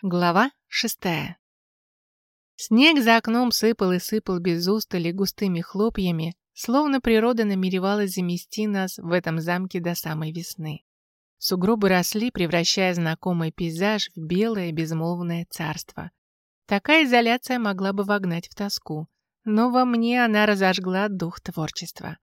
Глава 6. Снег за окном сыпал и сыпал без устали густыми хлопьями, словно природа намеревалась замести нас в этом замке до самой весны. Сугробы росли, превращая знакомый пейзаж в белое безмолвное царство. Такая изоляция могла бы вогнать в тоску, но во мне она разожгла дух творчества.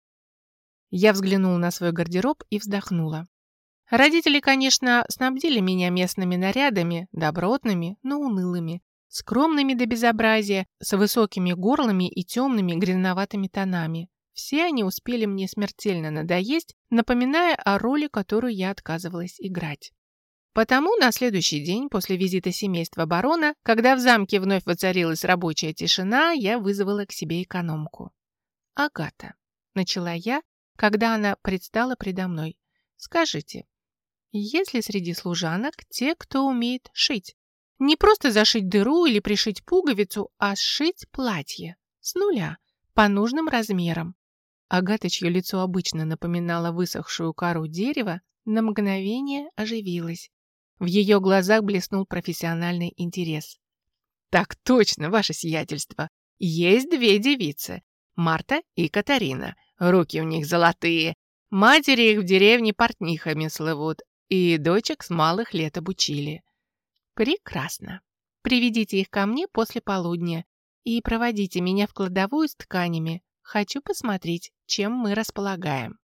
Я взглянула на свой гардероб и вздохнула. Родители, конечно, снабдили меня местными нарядами, добротными, но унылыми, скромными до безобразия, с высокими горлами и темными грязноватыми тонами. Все они успели мне смертельно надоесть, напоминая о роли, которую я отказывалась играть. Потому на следующий день, после визита семейства барона, когда в замке вновь воцарилась рабочая тишина, я вызвала к себе экономку. «Агата», — начала я, когда она предстала предо мной, — «скажите, есть ли среди служанок те, кто умеет шить? Не просто зашить дыру или пришить пуговицу, а сшить платье с нуля, по нужным размерам». Агата, чье лицо обычно напоминало высохшую кору дерева, на мгновение оживилась. В ее глазах блеснул профессиональный интерес. «Так точно, ваше сиятельство. Есть две девицы, Марта и Катарина. Руки у них золотые. Матери их в деревне портнихами слывут. И дочек с малых лет обучили». «Прекрасно. Приведите их ко мне после полудня и проводите меня в кладовую с тканями. Хочу посмотреть, чем мы располагаем».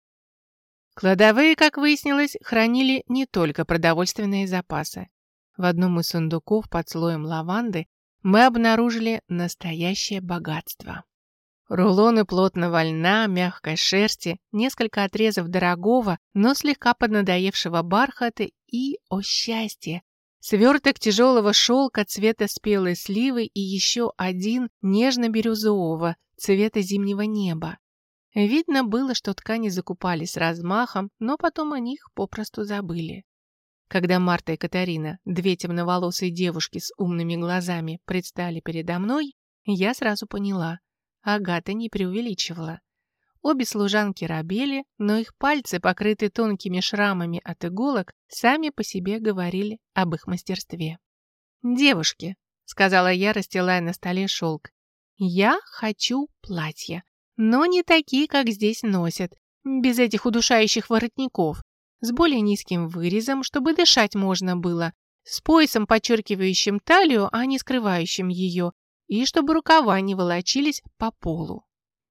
Кладовые, как выяснилось, хранили не только продовольственные запасы. В одном из сундуков под слоем лаванды мы обнаружили настоящее богатство. Рулоны плотного льна, мягкой шерсти, несколько отрезов дорогого, но слегка поднадоевшего бархата и, о счастье, сверток тяжелого шелка цвета спелой сливы и еще один нежно-бирюзового цвета зимнего неба. Видно было, что ткани закупали с размахом, но потом о них попросту забыли. Когда Марта и Катарина, две темноволосые девушки с умными глазами, предстали передо мной, я сразу поняла — Агата не преувеличивала. Обе служанки робели, но их пальцы, покрытые тонкими шрамами от иголок, сами по себе говорили об их мастерстве. «Девушки», — сказала я, расстилая на столе шелк, — «я хочу платья, но не такие, как здесь носят, без этих удушающих воротников, с более низким вырезом, чтобы дышать можно было, с поясом, подчеркивающим талию, а не скрывающим ее, и чтобы рукава не волочились по полу».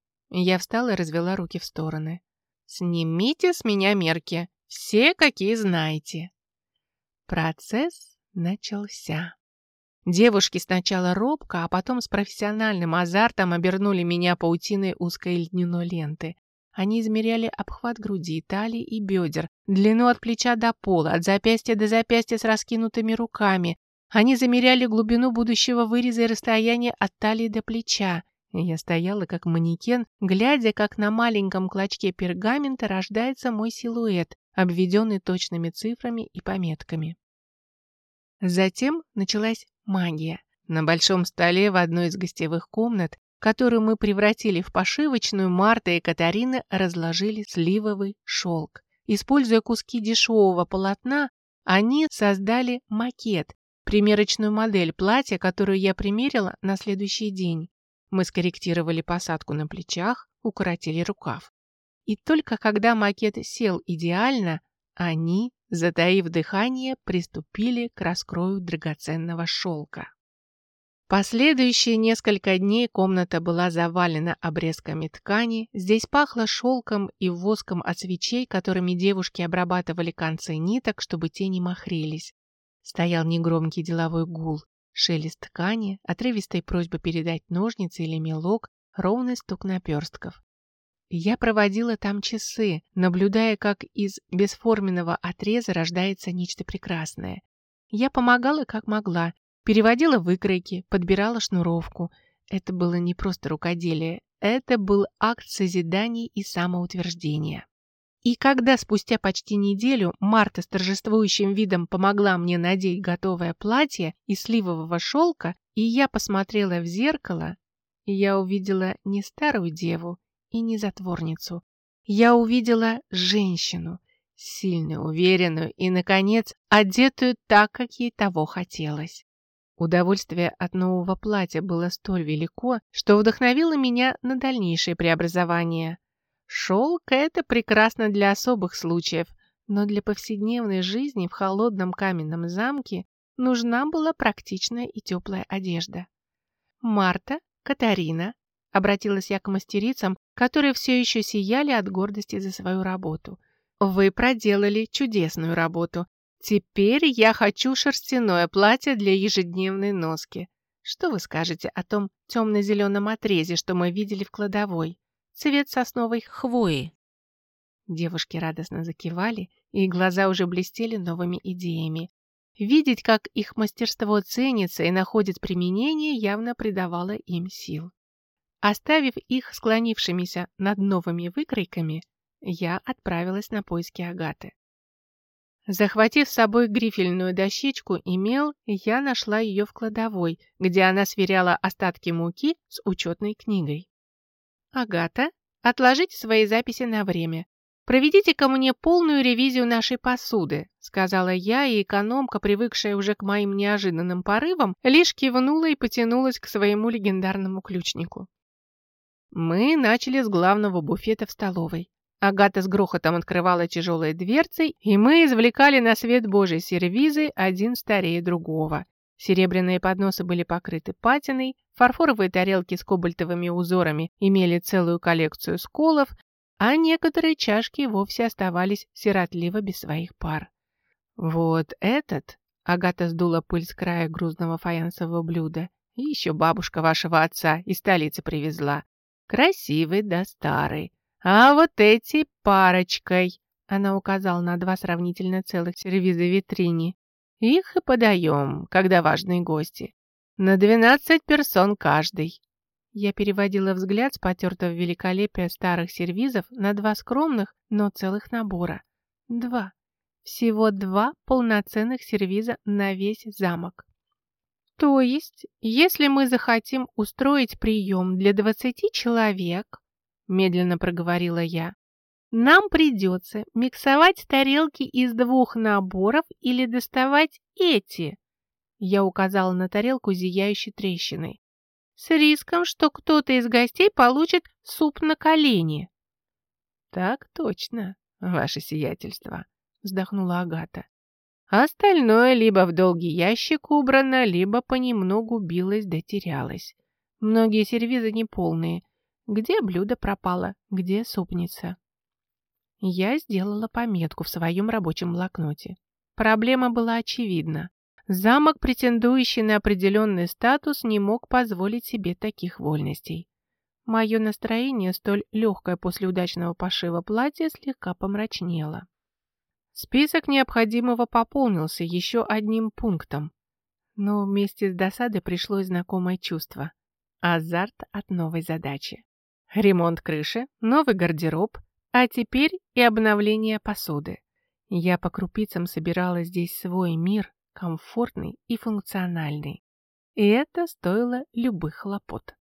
Я встала и развела руки в стороны. «Снимите с меня мерки, все, какие знаете». Процесс начался. Девушки сначала робко, а потом с профессиональным азартом обернули меня паутиной узкой льняной ленты. Они измеряли обхват груди, талии и бедер, длину от плеча до пола, от запястья до запястья с раскинутыми руками. Они замеряли глубину будущего выреза и расстояние от талии до плеча. Я стояла как манекен, глядя, как на маленьком клочке пергамента рождается мой силуэт, обведенный точными цифрами и пометками. Затем началась магия. На большом столе в одной из гостевых комнат, которую мы превратили в пошивочную, Марта и Катарина разложили сливовый шелк. Используя куски дешевого полотна, они создали макет, примерочную модель платья, которую я примерила на следующий день. Мы скорректировали посадку на плечах, укоротили рукав. И только когда макет сел идеально, они, затаив дыхание, приступили к раскрою драгоценного шелка. Последующие несколько дней комната была завалена обрезками ткани, здесь пахло шелком и воском от свечей, которыми девушки обрабатывали концы ниток, чтобы те не махрились. Стоял негромкий деловой гул, шелест ткани, отрывистая просьба передать ножницы или мелок, ровный стук наперстков. Я проводила там часы, наблюдая, как из бесформенного отреза рождается нечто прекрасное. Я помогала, как могла, переводила выкройки, подбирала шнуровку. Это было не просто рукоделие, это был акт созидания и самоутверждения. И когда спустя почти неделю Марта с торжествующим видом помогла мне надеть готовое платье из сливового шелка, и я посмотрела в зеркало, я увидела не старую деву и не затворницу. Я увидела женщину, сильную, уверенную и, наконец, одетую так, как ей того хотелось. Удовольствие от нового платья было столь велико, что вдохновило меня на дальнейшее преобразование. Шелк – это прекрасно для особых случаев, но для повседневной жизни в холодном каменном замке нужна была практичная и теплая одежда. «Марта, Катарина», — обратилась я к мастерицам, которые все еще сияли от гордости за свою работу. «Вы проделали чудесную работу. Теперь я хочу шерстяное платье для ежедневной носки. Что вы скажете о том темно-зеленом отрезе, что мы видели в кладовой? Цвет сосновой хвои». Девушки радостно закивали, и глаза уже блестели новыми идеями. Видеть, как их мастерство ценится и находит применение, явно придавало им сил. Оставив их склонившимися над новыми выкройками, я отправилась на поиски Агаты. Захватив с собой грифельную дощечку и мел, я нашла ее в кладовой, где она сверяла остатки муки с учетной книгой. «Агата, отложите свои записи на время. «Проведите-ка мне полную ревизию нашей посуды», — сказала я, и экономка, привыкшая уже к моим неожиданным порывам, лишь кивнула и потянулась к своему легендарному ключнику. Мы начали с главного буфета в столовой. Агата с грохотом открывала тяжелые дверцы, и мы извлекали на свет Божий сервизы, один старее другого. Серебряные подносы были покрыты патиной, фарфоровые тарелки с кобальтовыми узорами имели целую коллекцию сколов, а некоторые чашки вовсе оставались сиротливо без своих пар. «Вот этот», — Агата сдула пыль с края грузного фаянсового блюда, «еще бабушка вашего отца из столицы привезла. Красивый да старый. А вот эти парочкой», — она указала на два сравнительно целых сервиза в витрине, «их и подаем, когда важные гости. На 12 персон каждый». Я переводила взгляд с потертого великолепия старых сервизов на два скромных, но целых набора. Два. Всего два полноценных сервиза на весь замок. То есть, если мы захотим устроить прием для 20 человек, медленно проговорила я, нам придется миксовать тарелки из двух наборов или доставать эти. Я указала на тарелку зияющей трещиной. С риском, что кто-то из гостей получит суп на колени. «Так точно, ваше сиятельство», — вздохнула Агата. «Остальное либо в долгий ящик убрано, либо понемногу билось да терялось. Многие сервизы неполные. Где блюдо пропало, где супница?» Я сделала пометку в своем рабочем блокноте. Проблема была очевидна. Замок, претендующий на определенный статус, не мог позволить себе таких вольностей. Мое настроение, столь легкое после удачного пошива платья, слегка помрачнело. Список необходимого пополнился еще одним пунктом. Но вместе с досадой пришло и знакомое чувство. Азарт от новой задачи. Ремонт крыши, новый гардероб, а теперь и обновление посуды. Я по крупицам собирала здесь свой мир, комфортный и функциональный. И это стоило любых хлопот.